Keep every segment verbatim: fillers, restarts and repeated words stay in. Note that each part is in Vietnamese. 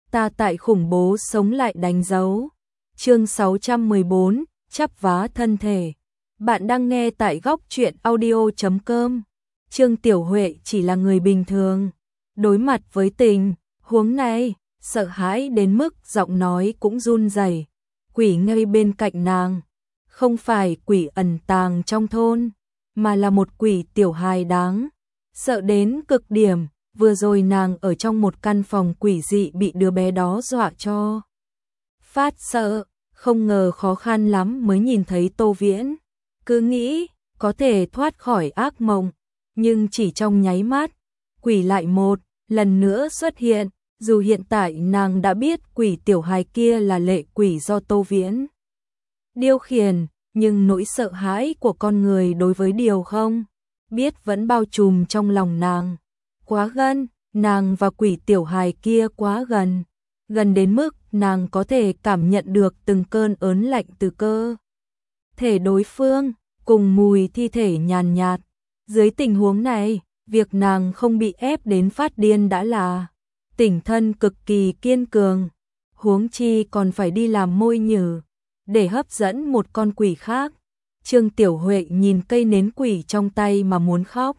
ta tại khủng bố sống lại đánh dấu. Chương sáu trăm mười bốn, chắp vá thân thể. Bạn đang nghe tại góc truyện audio chấm com. Trương Tiểu Huệ chỉ là người bình thường, đối mặt với tình huống này, sợ hãi đến mức giọng nói cũng run rẩy. Quỷ ngay bên cạnh nàng, không phải quỷ ẩn tàng trong thôn, mà là một quỷ tiểu hài đáng sợ đến cực điểm. Vừa rồi nàng ở trong một căn phòng quỷ dị bị đứa bé đó dọa cho phát sợ, không ngờ khó khăn lắm mới nhìn thấy Tô Viễn. Cứ nghĩ có thể thoát khỏi ác mộng, nhưng chỉ trong nháy mắt, quỷ lại một lần nữa xuất hiện. Dù hiện tại nàng đã biết quỷ tiểu hài kia là lệ quỷ do Tô Viễn điều khiển, nhưng nỗi sợ hãi của con người đối với điều không biết vẫn bao trùm trong lòng nàng. Quá gần, nàng và quỷ tiểu hài kia quá gần, gần đến mức nàng có thể cảm nhận được từng cơn ớn lạnh từ cơ thể đối phương, cùng mùi thi thể nhàn nhạt. Dưới tình huống này, việc nàng không bị ép đến phát điên đã là tỉnh thân cực kỳ kiên cường, huống chi còn phải đi làm môi nhử để hấp dẫn một con quỷ khác. Trương Tiểu Huệ nhìn cây nến quỷ trong tay mà muốn khóc.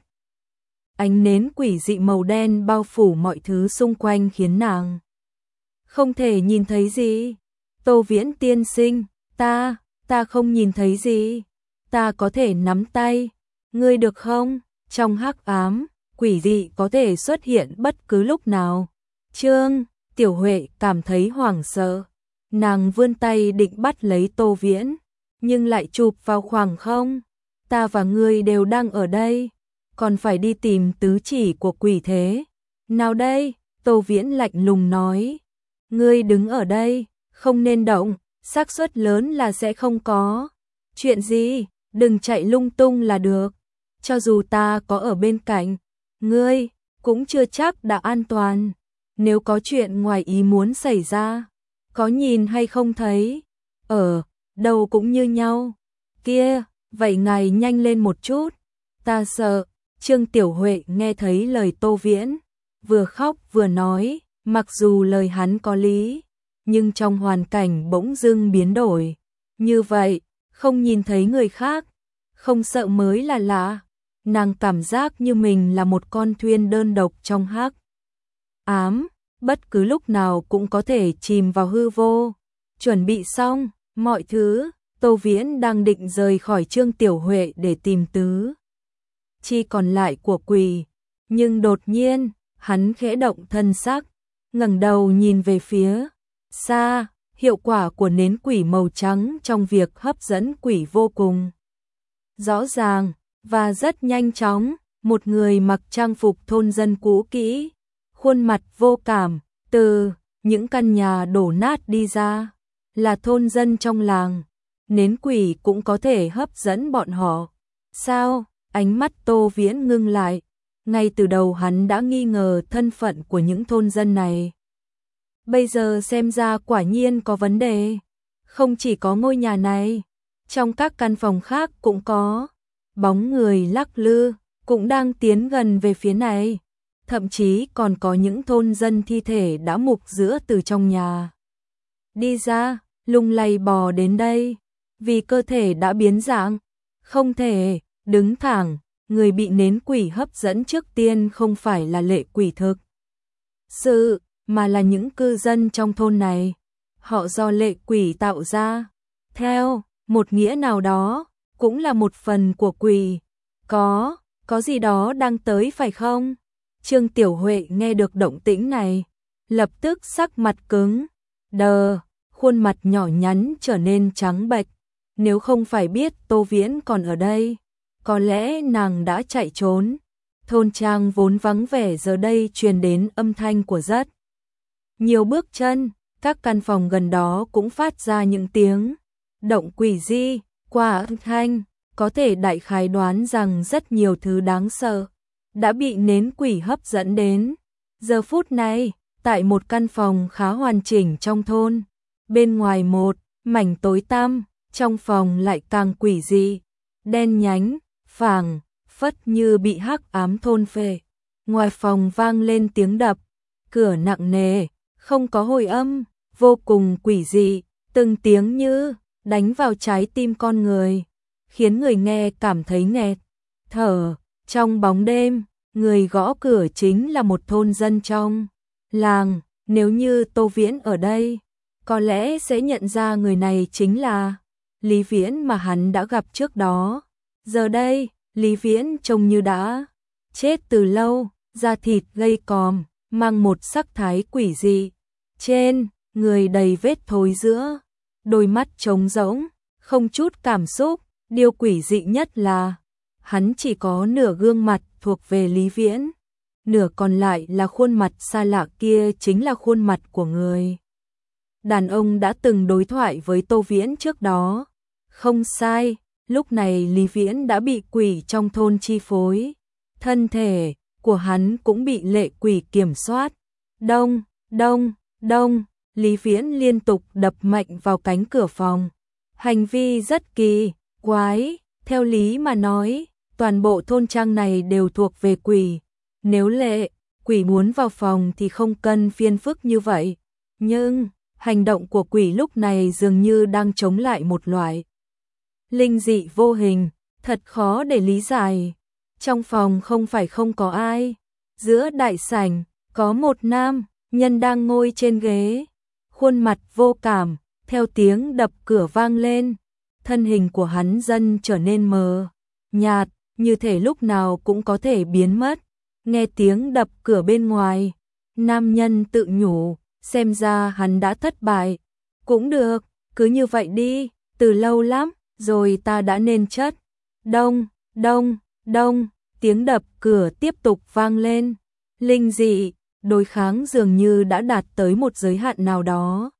Ánh nến quỷ dị màu đen bao phủ mọi thứ xung quanh khiến nàng không thể nhìn thấy gì. Tô Viễn tiên sinh, ta, ta không nhìn thấy gì. Ta có thể nắm tay ngươi được không? Trong hắc ám, quỷ dị có thể xuất hiện bất cứ lúc nào. Trương Tiểu Huệ cảm thấy hoảng sợ. Nàng vươn tay định bắt lấy Tô Viễn, nhưng lại chụp vào khoảng không. Ta và ngươi đều đang ở đây, còn phải đi tìm tứ chỉ của quỷ thế nào đây? Tô Viễn lạnh lùng nói. Ngươi đứng ở đây, không nên động, xác suất lớn là sẽ không có chuyện gì, đừng chạy lung tung là được. Cho dù ta có ở bên cạnh ngươi, cũng chưa chắc đã an toàn. Nếu có chuyện ngoài ý muốn xảy ra, có nhìn hay không thấy, ở đâu cũng như nhau. Kia, vậy ngài nhanh lên một chút, ta sợ. Trương Tiểu Huệ nghe thấy lời Tô Viễn, vừa khóc vừa nói, mặc dù lời hắn có lý, nhưng trong hoàn cảnh bỗng dưng biến đổi như vậy, không nhìn thấy người khác, không sợ mới là lạ. Nàng cảm giác như mình là một con thuyền đơn độc trong hắc ám, bất cứ lúc nào cũng có thể chìm vào hư vô. Chuẩn bị xong mọi thứ, Tô Viễn đang định rời khỏi Trương Tiểu Huệ để tìm tứ chi còn lại của quỷ, nhưng đột nhiên hắn khẽ động thân xác, ngẩng đầu nhìn về phía xa. Hiệu quả của nến quỷ màu trắng trong việc hấp dẫn quỷ vô cùng rõ ràng và rất nhanh chóng. Một người mặc trang phục thôn dân cũ kỹ, khuôn mặt vô cảm, từ những căn nhà đổ nát đi ra, là thôn dân trong làng. Nến quỷ cũng có thể hấp dẫn bọn họ. Sao? Ánh mắt Tô Viễn ngưng lại. Ngay từ đầu hắn đã nghi ngờ thân phận của những thôn dân này. Bây giờ xem ra quả nhiên có vấn đề. Không chỉ có ngôi nhà này, trong các căn phòng khác cũng có bóng người lắc lư, cũng đang tiến gần về phía này. Thậm chí còn có những thôn dân thi thể đã mục giữa từ trong nhà đi ra, lung lay bò đến đây, vì cơ thể đã biến dạng, không thể đứng thẳng. Người bị nến quỷ hấp dẫn trước tiên không phải là lệ quỷ thực sự, mà là những cư dân trong thôn này. Họ do lệ quỷ tạo ra, theo một nghĩa nào đó, cũng là một phần của quỷ. Có, có gì đó đang tới phải không? Trương Tiểu Huệ nghe được động tĩnh này, lập tức sắc mặt cứng đờ, khuôn mặt nhỏ nhắn trở nên trắng bệch. Nếu không phải biết Tô Viễn còn ở đây, có lẽ nàng đã chạy trốn. Thôn trang vốn vắng vẻ giờ đây truyền đến âm thanh của rất nhiều bước chân. Các căn phòng gần đó cũng phát ra những tiếng động quỷ dị. Qua âm thanh, có thể đại khái đoán rằng rất nhiều thứ đáng sợ đã bị nến quỷ hấp dẫn đến. Giờ phút này, tại một căn phòng khá hoàn chỉnh trong thôn, bên ngoài một mảnh tối tăm, trong phòng lại càng quỷ dị, đen nhánh, phảng phất như bị hắc ám thôn phệ. Ngoài phòng vang lên tiếng đập cửa nặng nề, không có hồi âm, vô cùng quỷ dị, từng tiếng như đánh vào trái tim con người, khiến người nghe cảm thấy nghẹt thở. Trong bóng đêm, người gõ cửa chính là một thôn dân trong làng. Nếu như Tô Viễn ở đây, có lẽ sẽ nhận ra người này chính là Lý Viễn mà hắn đã gặp trước đó. Giờ đây, Lý Viễn trông như đã chết từ lâu, da thịt gầy còm, mang một sắc thái quỷ dị. Trên người đầy vết thối rữa, đôi mắt trống rỗng, không chút cảm xúc. Điều quỷ dị nhất là hắn chỉ có nửa gương mặt thuộc về Lý Viễn, nửa còn lại là khuôn mặt xa lạ kia, chính là khuôn mặt của người đàn ông đã từng đối thoại với Tô Viễn trước đó. Không sai, lúc này Lý Viễn đã bị quỷ trong thôn chi phối, thân thể của hắn cũng bị lệ quỷ kiểm soát. Đông, đông, đông, Lý Viễn liên tục đập mạnh vào cánh cửa phòng. Hành vi rất kỳ quái, theo lý mà nói, toàn bộ thôn trang này đều thuộc về quỷ. Nếu lệ quỷ muốn vào phòng thì không cần phiền phức như vậy. Nhưng hành động của quỷ lúc này dường như đang chống lại một loại linh dị vô hình, thật khó để lý giải. Trong phòng không phải không có ai. Giữa đại sảnh, có một nam nhân đang ngồi trên ghế, khuôn mặt vô cảm. Theo tiếng đập cửa vang lên, thân hình của hắn dần trở nên mờ nhạt, như thể lúc nào cũng có thể biến mất. Nghe tiếng đập cửa bên ngoài, nam nhân tự nhủ, xem ra hắn đã thất bại. Cũng được, cứ như vậy đi, từ lâu lắm rồi ta đã nên chết. Đông, đông, đông, tiếng đập cửa tiếp tục vang lên. Linh dị, đối kháng dường như đã đạt tới một giới hạn nào đó.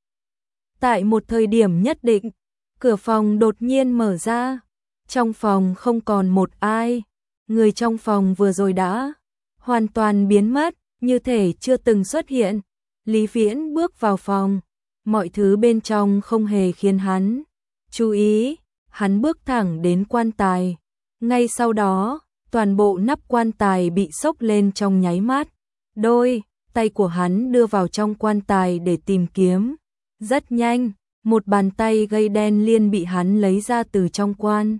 Tại một thời điểm nhất định, cửa phòng đột nhiên mở ra. Trong phòng không còn một ai. Người trong phòng vừa rồi đã hoàn toàn biến mất, như thể chưa từng xuất hiện. Lý Viễn bước vào phòng, mọi thứ bên trong không hề khiến hắn chú ý. Hắn bước thẳng đến quan tài. Ngay sau đó, toàn bộ nắp quan tài bị xốc lên trong nháy mắt. Đôi tay của hắn đưa vào trong quan tài để tìm kiếm. Rất nhanh, một bàn tay gầy đen liền bị hắn lấy ra từ trong quan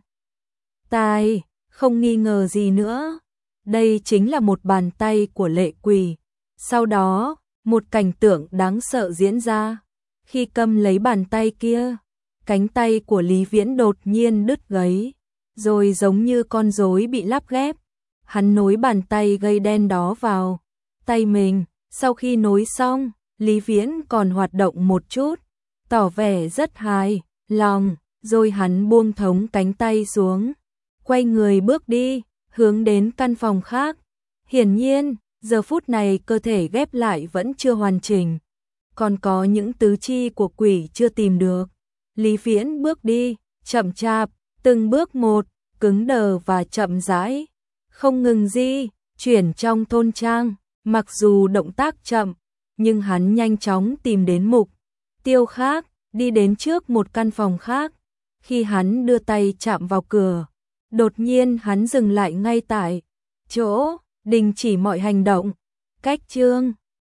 tài. Không nghi ngờ gì nữa, đây chính là một bàn tay của lệ quỷ. Sau đó, một cảnh tượng đáng sợ diễn ra. Khi cầm lấy bàn tay kia, cánh tay của Lý Viễn đột nhiên đứt gãy, rồi giống như con rối bị lắp ghép. Hắn nối bàn tay gầy đen đó vào tay mình. Sau khi nối xong, Lý Viễn còn hoạt động một chút, tỏ vẻ rất hài lòng, rồi hắn buông thõng cánh tay xuống, quay người bước đi, hướng đến căn phòng khác. Hiển nhiên, giờ phút này cơ thể ghép lại vẫn chưa hoàn chỉnh, còn có những tứ chi của quỷ chưa tìm được. Lý Viễn bước đi, chậm chạp, từng bước một, cứng đờ và chậm rãi, không ngừng di chuyển trong thôn trang. Mặc dù động tác chậm, nhưng hắn nhanh chóng tìm đến mục tiêu khác, đi đến trước một căn phòng khác. Khi hắn đưa tay chạm vào cửa, đột nhiên hắn dừng lại ngay tại chỗ, đình chỉ mọi hành động. Cách chương